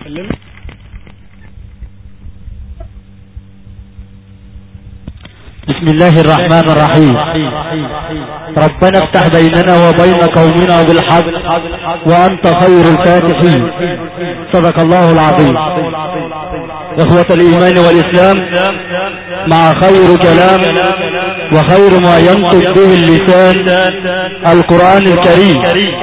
بسم الله الرحمن الرحيم. ربنا افتح بيننا وبين قومنا بالحق وأنت خير الفاتحين. صدق الله العظيم. إخوة الإيمان والإسلام، مع خير كلام وخير ما ينطق به اللسان القرآن الكريم،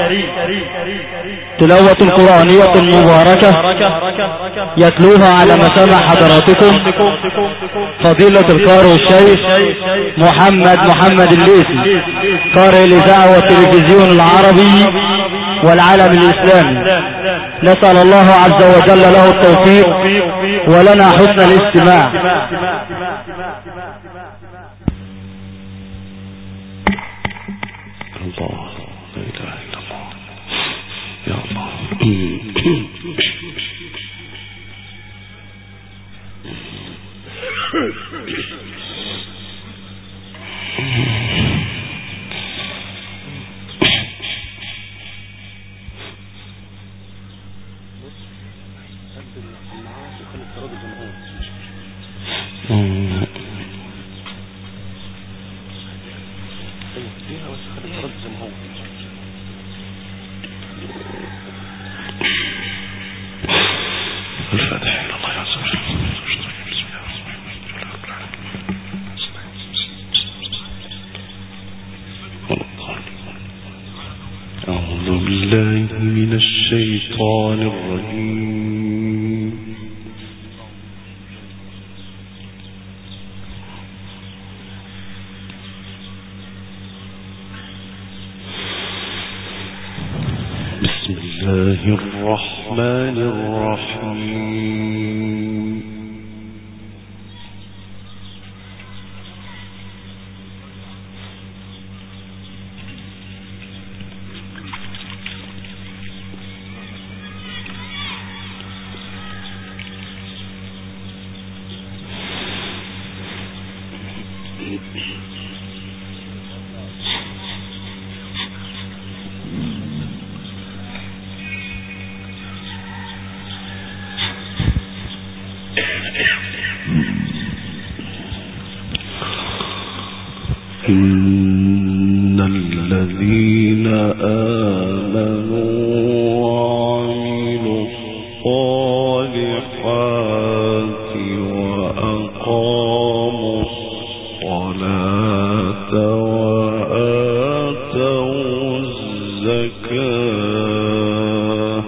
تلاوة قرآنية مباركة يتلوها على مسامع حضراتكم فضيلة القارئ الشيخ محمد الليثي، قارئ الإذاعة والتلفزيون العربي والعالم الإسلامي. نسأل الله عز وجل له التوفيق ولنا حسن الاستماع. الله لا إله إلا الله يا الله. من الشيطان الرجيم. بسم الله الرحمن الرحيم. إن الذين آمنوا وعملوا الصالحات وأقاموا الصلاة وآتوا الزكاة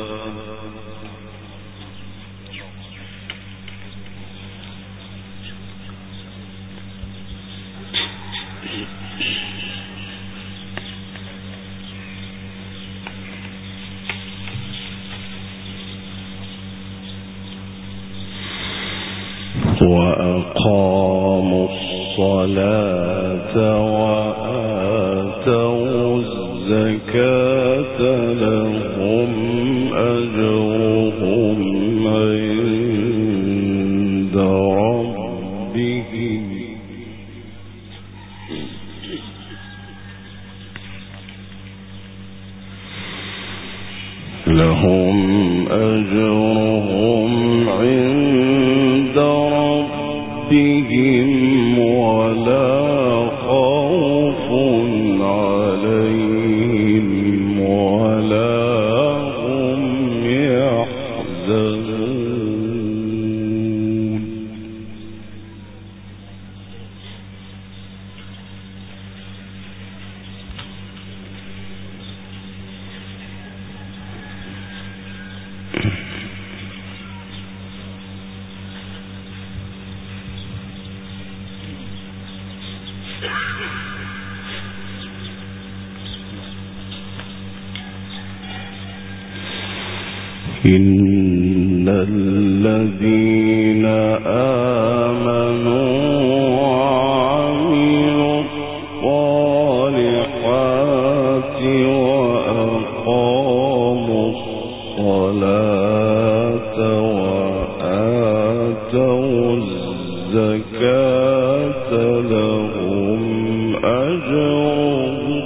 وآتوا الزكاة لهم أجرهم عند ربهم ولا خوف عليهم ولا هم يحزنون. إن الذين آمنوا وعملوا الصالحات وأقاموا الصلاة وآتوا الزكاة لهم أجرهم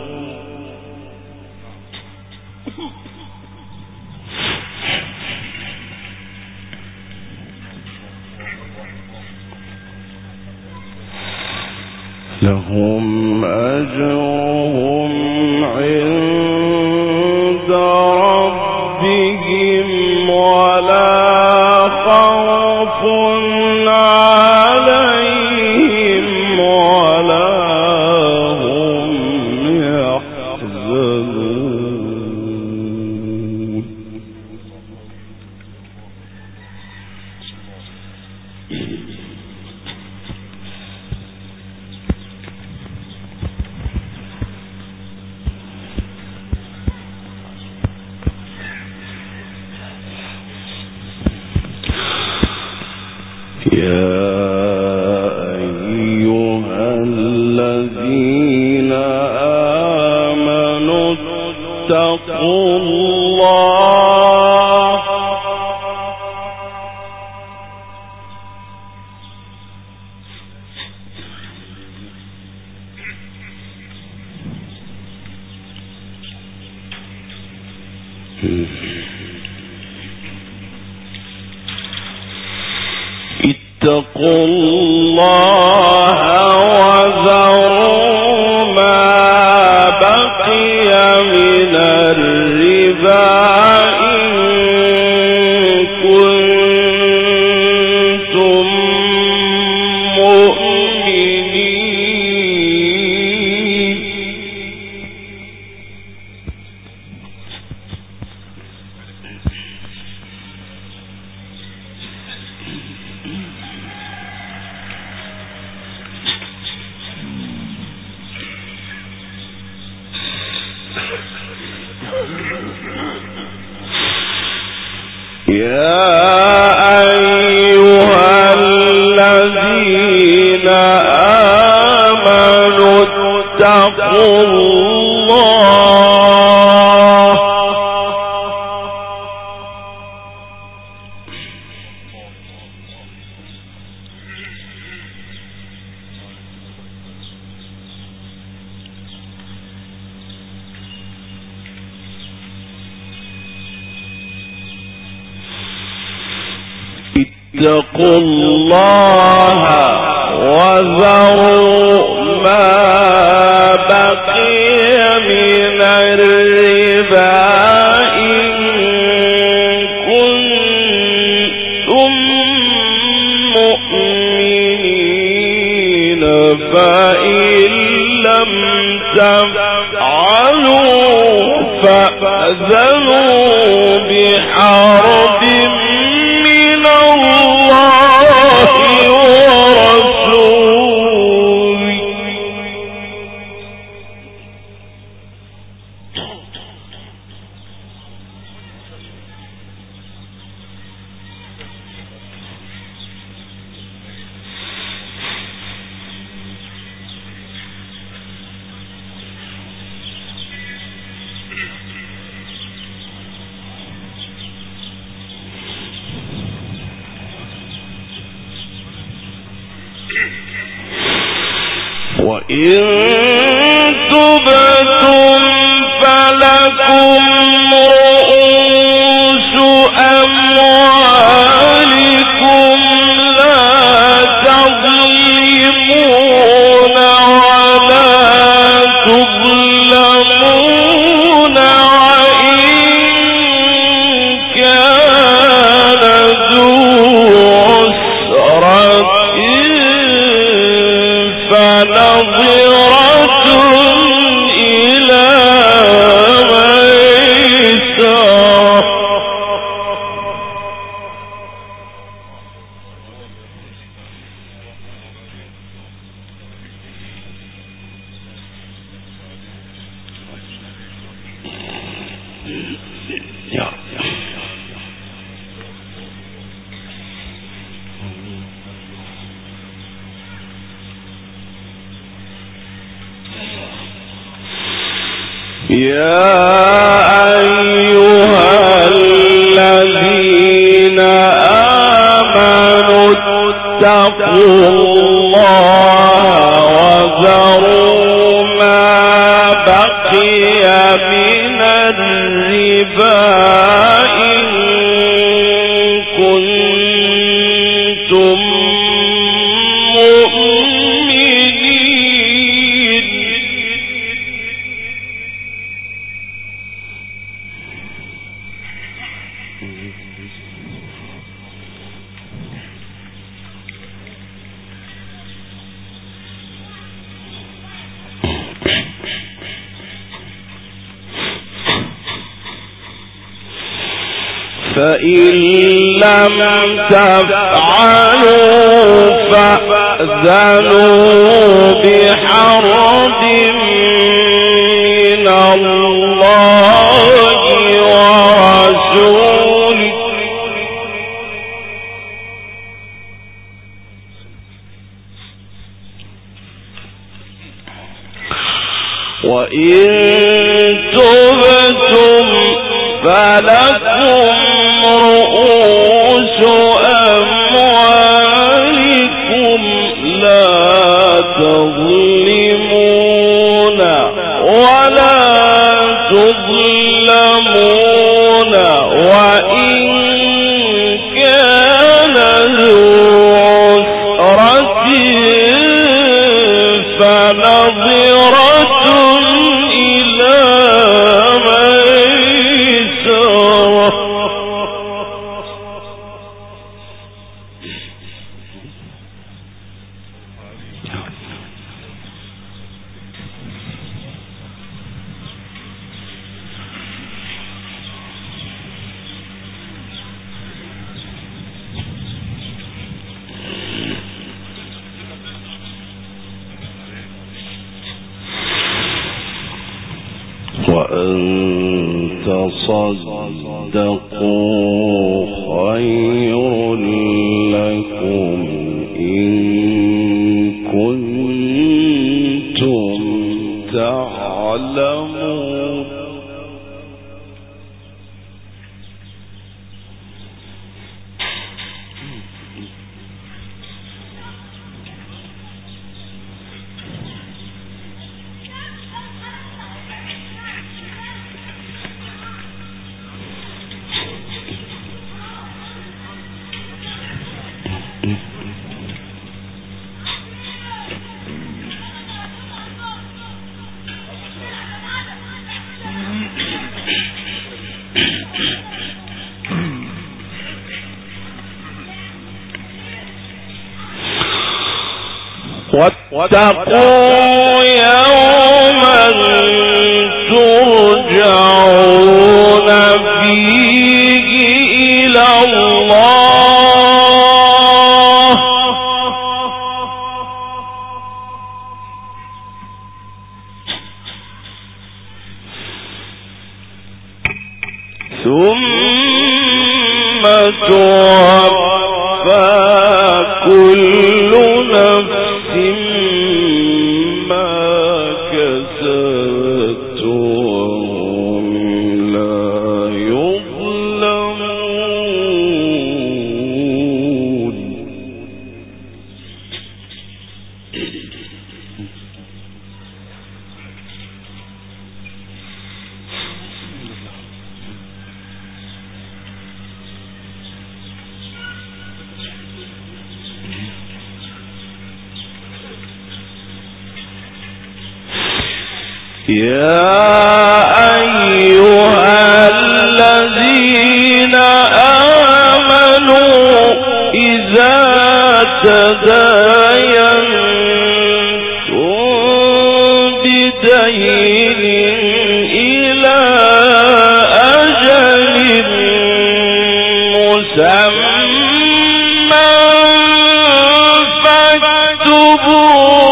لهم أجرهم عند ربهم ولا خوف عليهم ولا هم يحزنون. اتقوا الله وذروا ما بقي من الربا إن كنتم مؤمنين. يا أيها الذين آمنوا اتقوا الله اتقوا الله وذروا ما بقي من الربا إن كنتم مؤمنين فإن لم تفعلوا فأذنوا بحرب من الله ورسوله. وإن تبتم فلكم رؤوس أموالكم لا تظلمون ولا تظلمون وإن كان ذو عسرة فنظرة إلى ميسرة. يا أيها الذين آمنوا اتقوا الله وذروا ما بقي من الربا إن كنتم مؤمنين. فإن لم تفعلوا فأذنوا بحرب من الله ورسوله وإن تبتم فلكم رؤوس أموالكم لا تظلمون ولا تظلمون وإن كان ذو عسرة فنظرة إلى ميسرة وأن تصدقوا خير لكم إن كنتم تعلمون واتقوا يوما ترجعون فيه إلى الله ثم توفى كل نفس ما كسبت وهم لا يظلمون يا أيها الذين آمنوا إذا تداينتم بدين إلى أجل مسمى فاكتبوه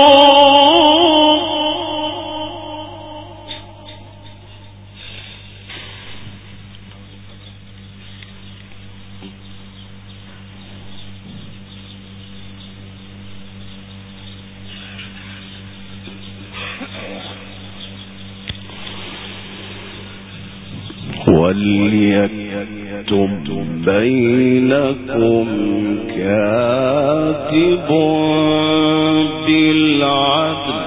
وليكتب بينكم كاتب بالعدل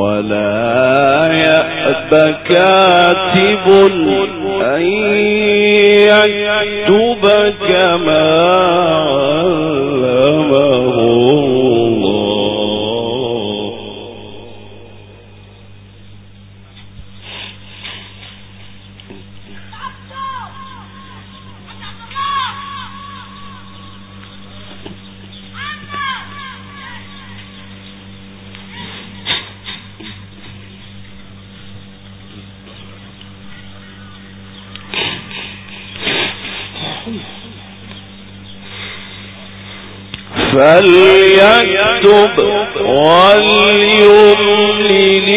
ولا يأب كاتب أن يكتب كما علمه الله. فليكتب وليملل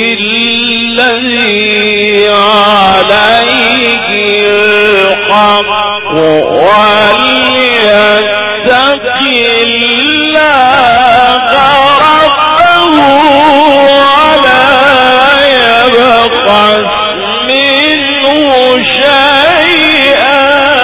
الذي عليه الحق وليتق الله ربه ولا يبخس منه شيئا.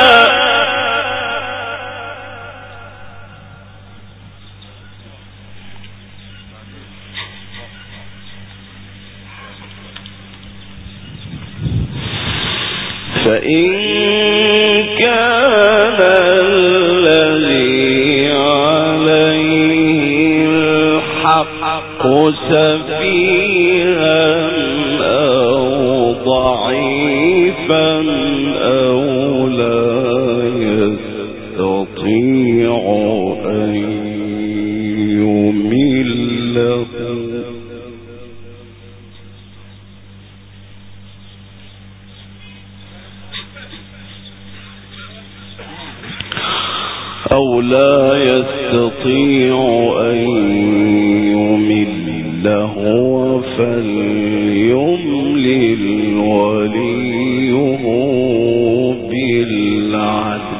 فإن كان الذي عليه الحق سفيها أو ضعيفا أو لا يستطيع أن يمله فليملل وليه بالعدل.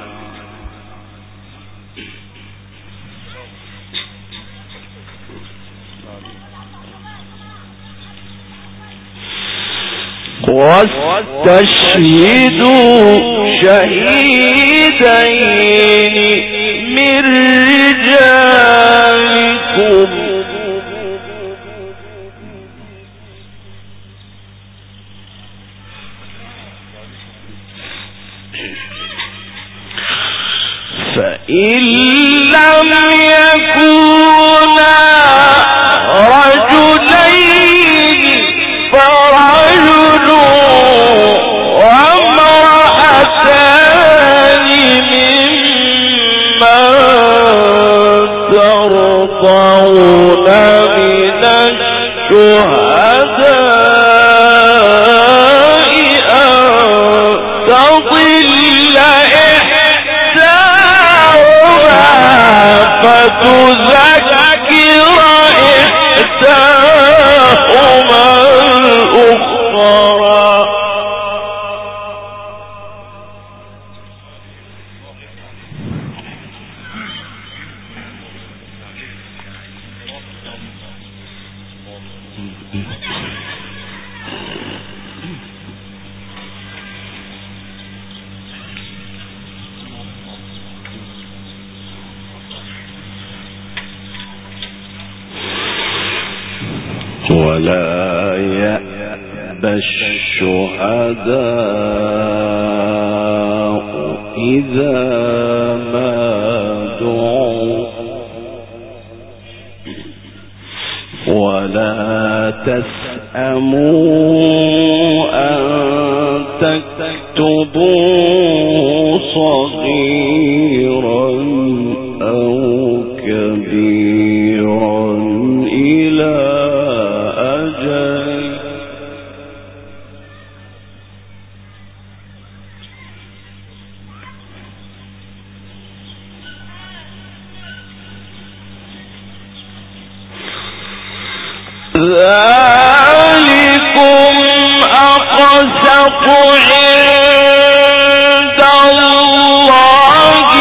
واستشهدوا شهيدين من رجالكم فإن لم يكونا رجلين فرجل وامرأتان ممن ترضون من الشهداء أن تضل إحداهما فتذكر إحداهما الأخرى. ولا يأبى الشهداء إذا ما دعوا ولا تسأموا أن تكتبوا صغيرا أو كبيرا إلى أجل ذلكم أقسط عند الله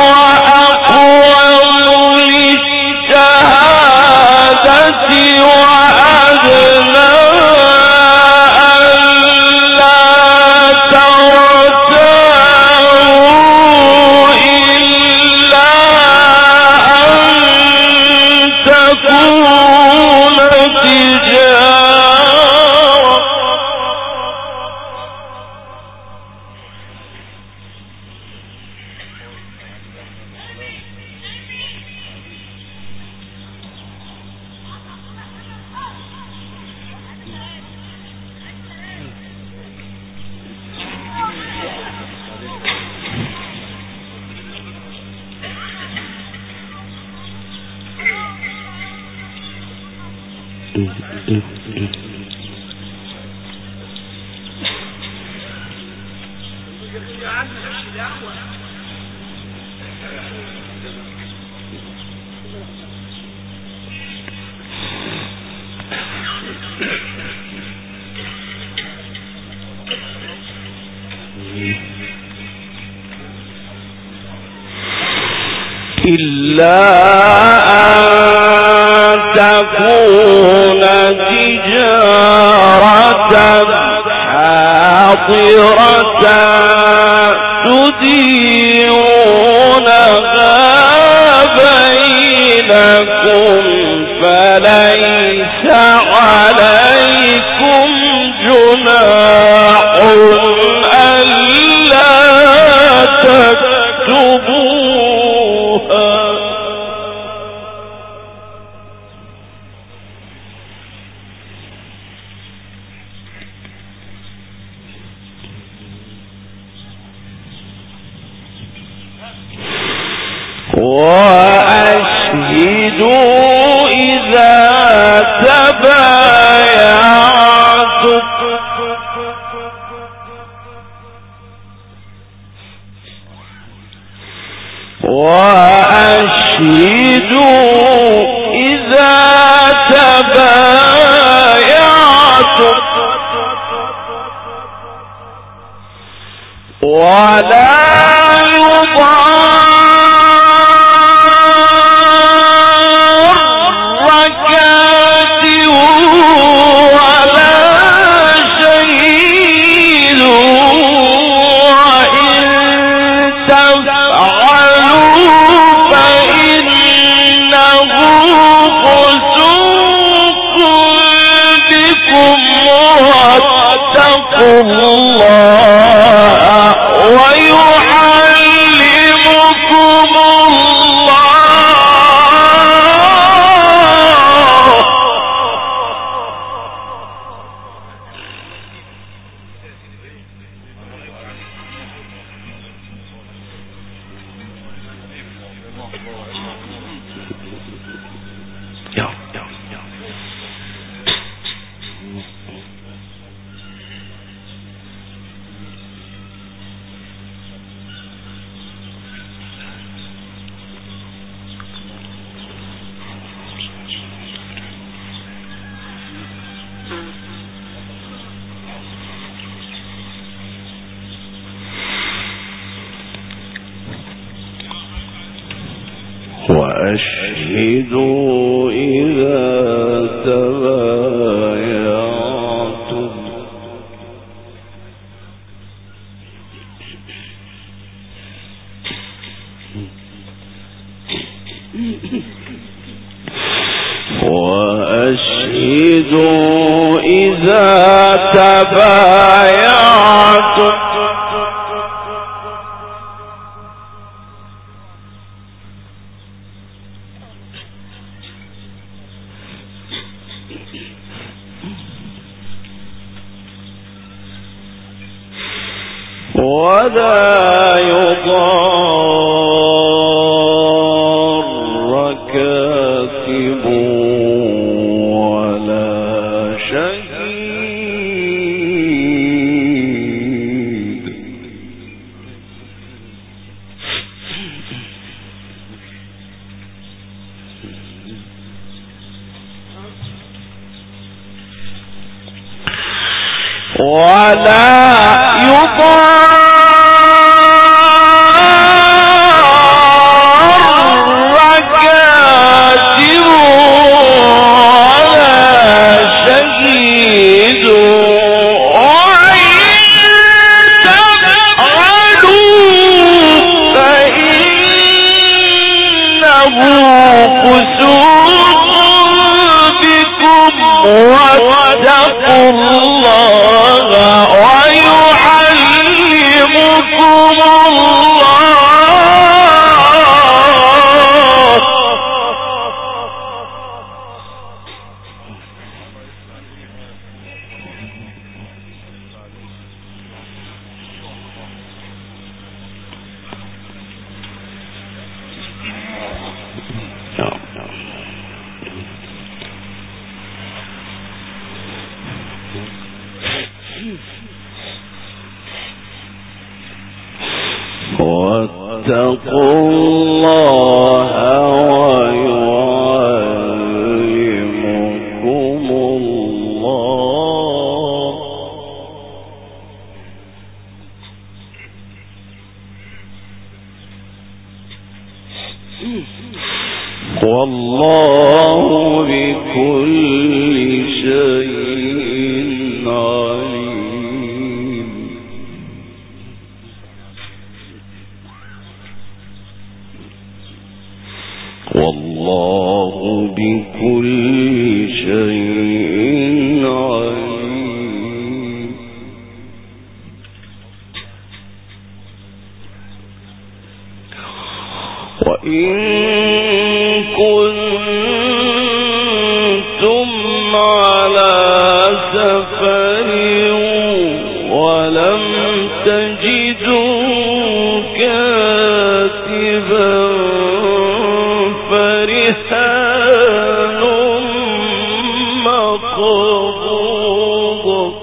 وأقوم للشهادة وأدنى إلا أن تكون تجارة حاضرة تديرونها بينكم فليس عليكم جناح ألا تكتبوها. وأشهدوا إذا تبايعتم ولا وأشهدوا إذا تبايعتم وأشهدوا إذا تبايعتم ولا يضار كاتب ولا شهيد ولا يضار واتقوا الله ويعلمكم الله. واتقوا الله ويعلمكم الله. عليم. والله بكل شيء عليم. وإن كنتم على سفر ولم تجدوا كاتبا فرهان مقبوض.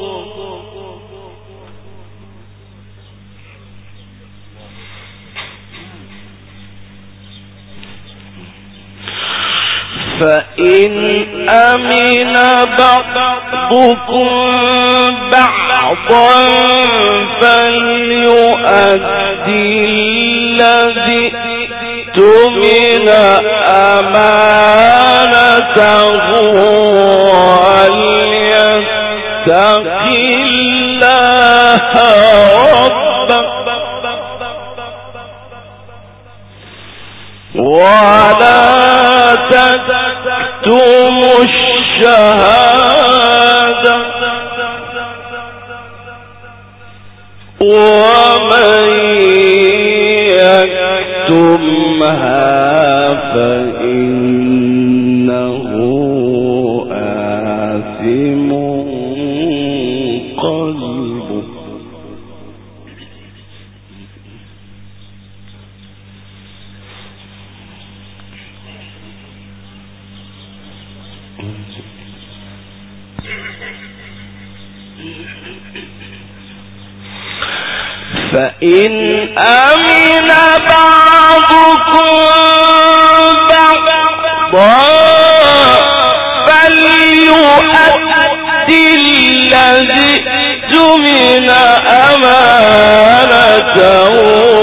فإن أمن بعضكم بعضا فليؤدي الذي اؤتمن أمانته وليتق الله ربه ولا تكتموا الشهادة ومن يكتمها فإنه آثم قلبه. فإن أمن بعضكم بعضا فليؤدي الذي اؤتمن أمانته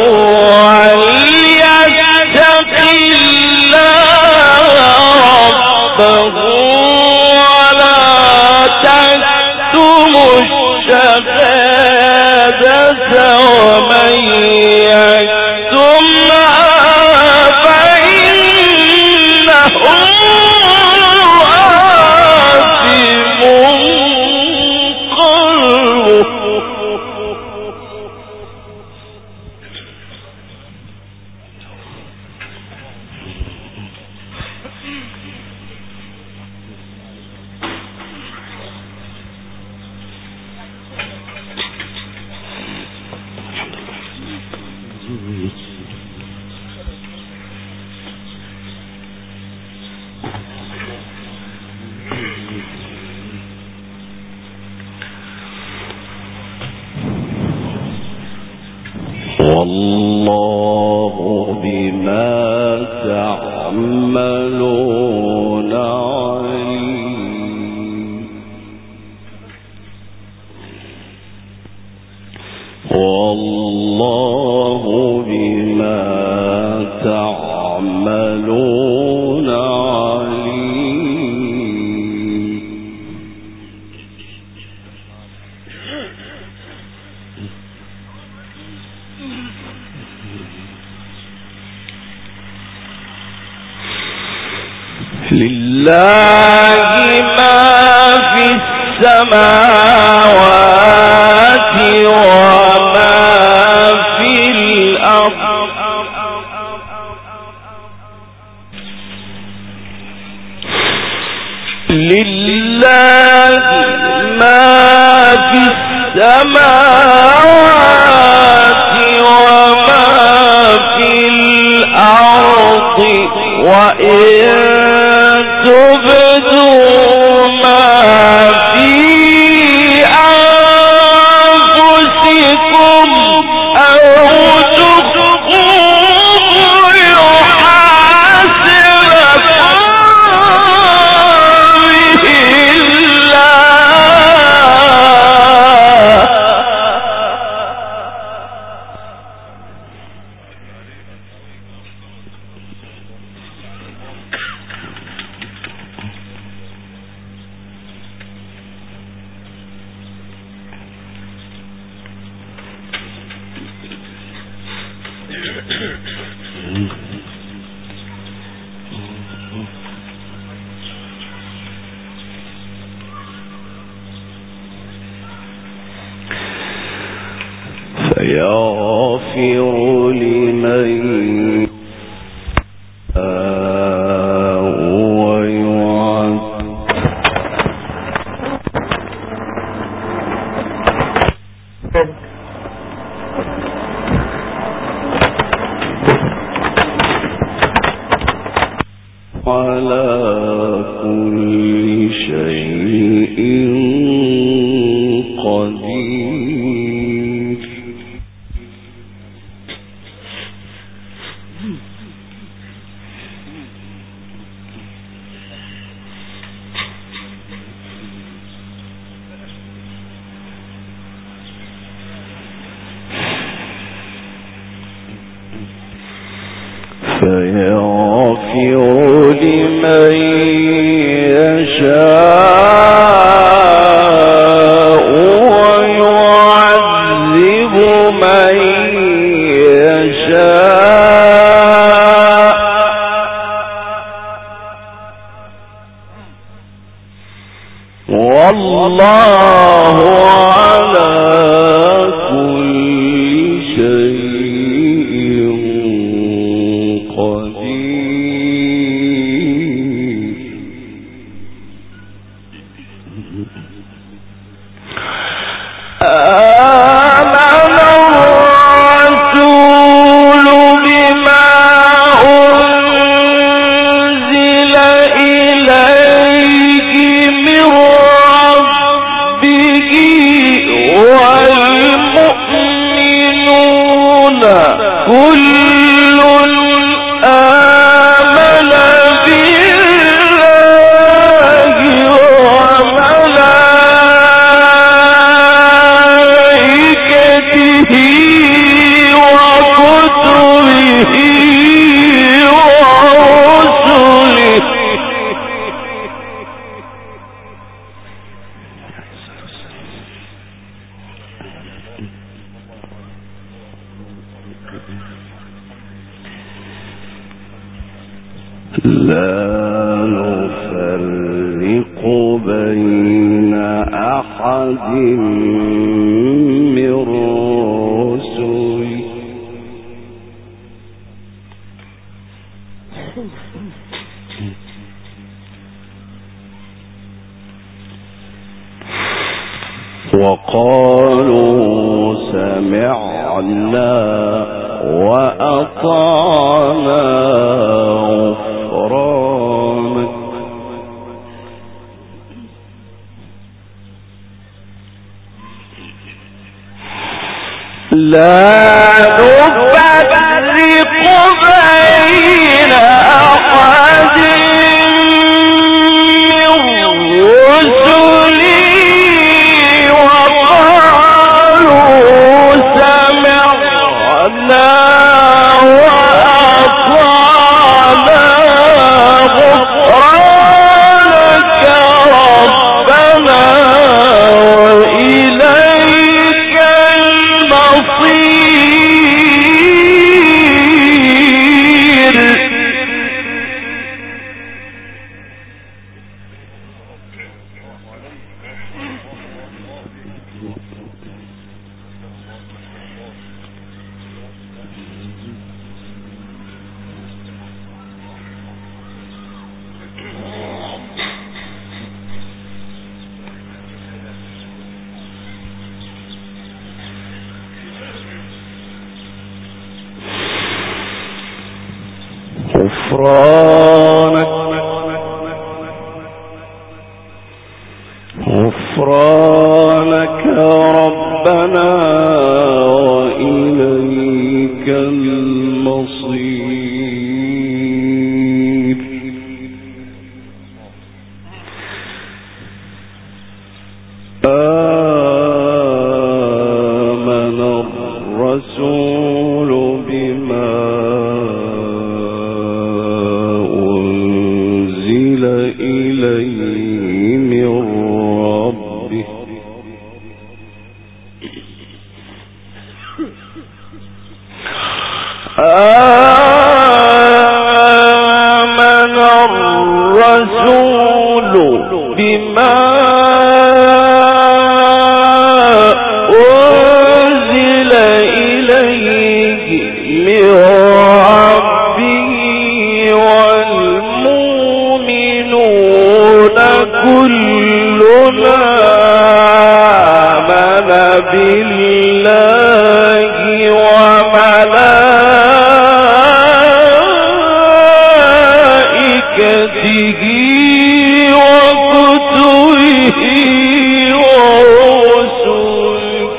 وليتق الله ربه ولا تكتموا الشهادة ومن يكتمها فإنه آثم قلبه. والله بما تعملون عليم. والله بما تعملون عليم. لله ما في السماوات وما في الأرض. لله ما في السماوات وما في الأرض وإن تبدوا ما في أنفسكم أو تخفوه يحاسبكم به الله. فيغفر لمن لا نفرق بين أحد من رسله وقالوا سمعنا وأطعنا غفرانك لا نفرق بين أحد من رسله وقالوا سمعنا وأطعنا غفرانك ربنا وإليك المصير. غفرانك ربنا وإليك المصير. آمن الرسول بما أنزل إليه من ربه بالله وملائكته وكتبه ورسله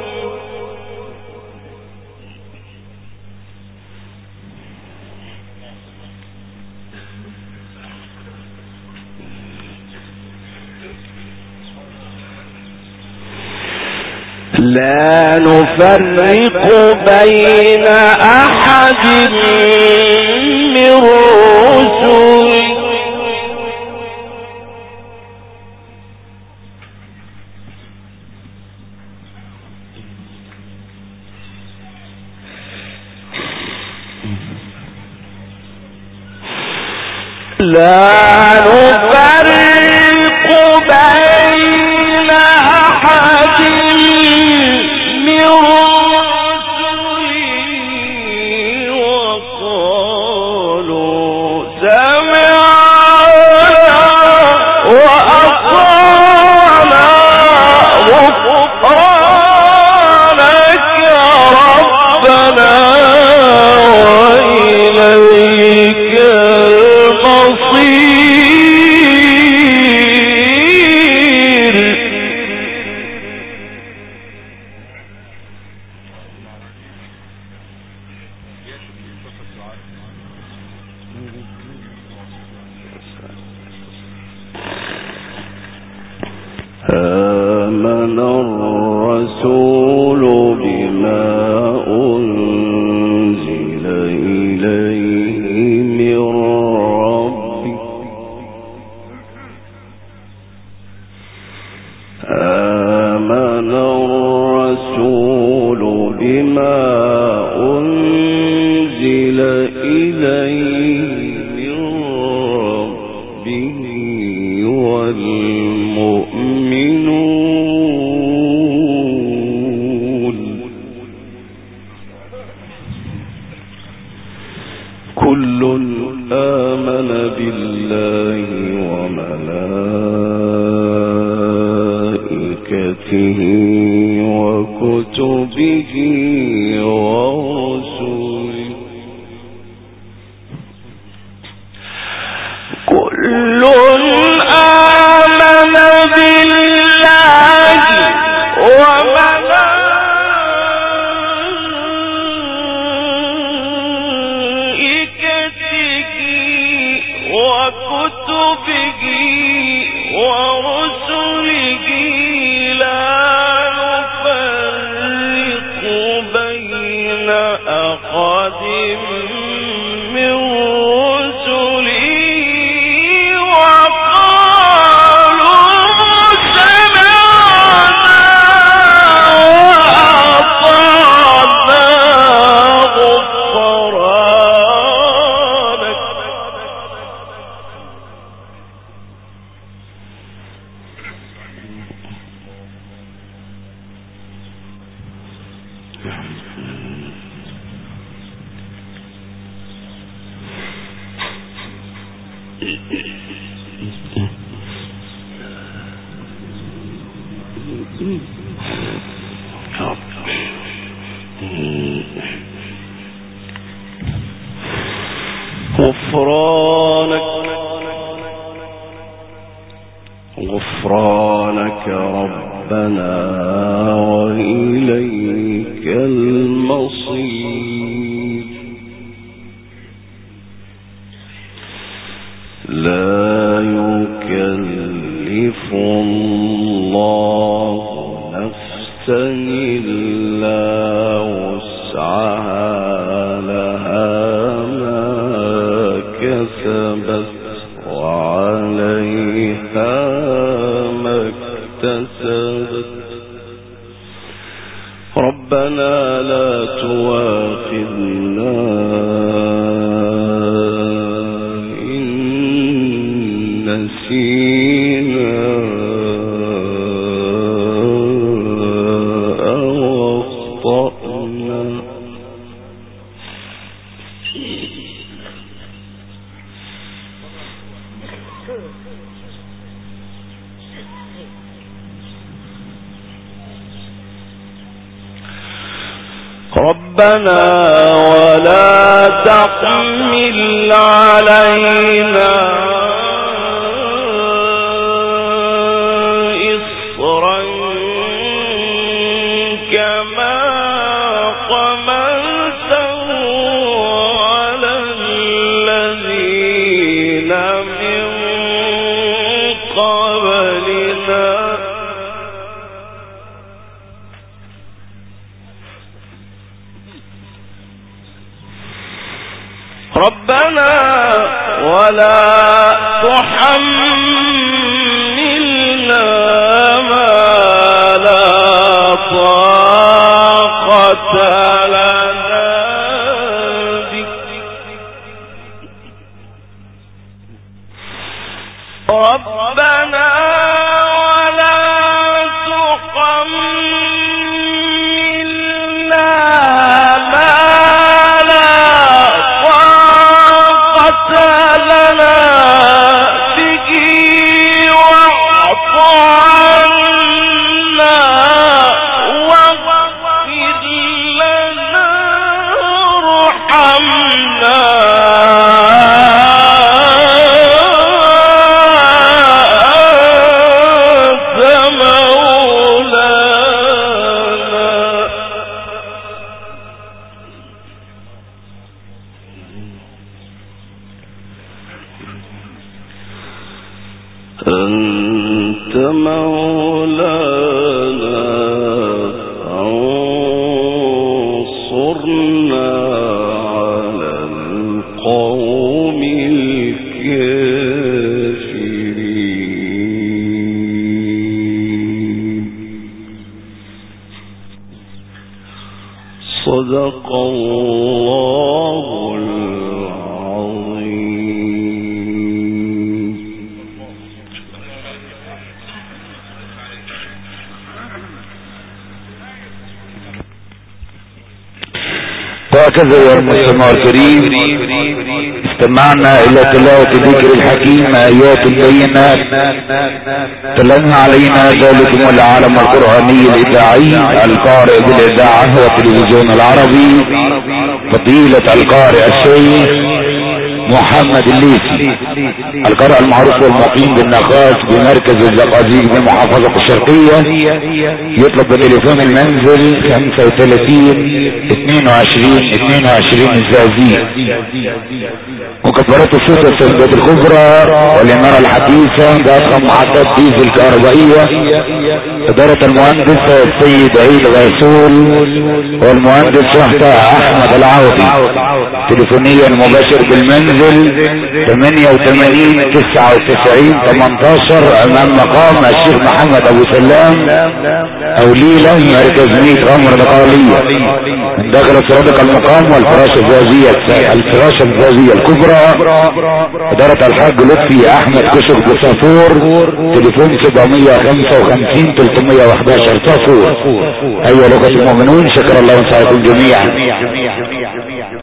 لا نفرق بين أحد من رسله لا نفرق بين أحد من رسله وقالوا سمعنا وأطعنا غفرانك ربنا وإليك المصير. آمن الرسول بما أنزل إليه من ربه آمن الرسول بما أنزل إليه من ربه والمؤمنون كل آمن بالله وملائكته وكتبه ورسله كل آمن بالله وملائكته وكتبه ورسله لا نفرق بين أحد من رسله غفرانك ربنا وإليك المصير. لا يكلف الله نفسا إلا وسعها لها ما كسبت وعليها ما اكتسبت. ربنا لا تؤاخذنا إن نسينا أو أخطأنا. ربنا ولا تحمل علينا إصرا كما حملته على الذين من قبلنا ربنا ولا تحملنا ما لا طاقة لنا به ربنا ولا تحملنا ما لا طاقة لنا به واعف عنا واغفر لنا وارحمنا أنت مولانا انصرنا على القوم الكافرين صدق الله وهكذا يا المستمع الكريم استمعنا الى تلاوة ذكر الحكيم ايات البينات تلنا علينا ذلكم العالم القرآني الاذاعي القارئ بالاذاعة والتلفزيون العربي فضيلة القارئ الشيخ محمد الليثي القارئ المعروف والمقيم بالنخاس بمركز الزقازيق بالمحافظة الشرقية. يطلب بتليفون المنزل 35-22-22 الزقازيق. مكبرات الصوت والسلبيات الكبرى والإنارة الحديثة بأضخم محطات ديزل كهربائية. إدارة المهندس السيد عيد غيسول والمهندس وحدة أحمد العوضي. تليفونيا مباشر بالمنزل 88-99-18 امام مقام الشيخ محمد ابو سلام او ليلة مركز ميت غمر بقالية من داخل سرادق المقام والفراشة الزازية الكبرى. ادارة الحاج لطفي احمد كشك بصافور. تليفون 755-311 صافور. ايها الاخوة المؤمنون شكر الله وسعيكم جميعا.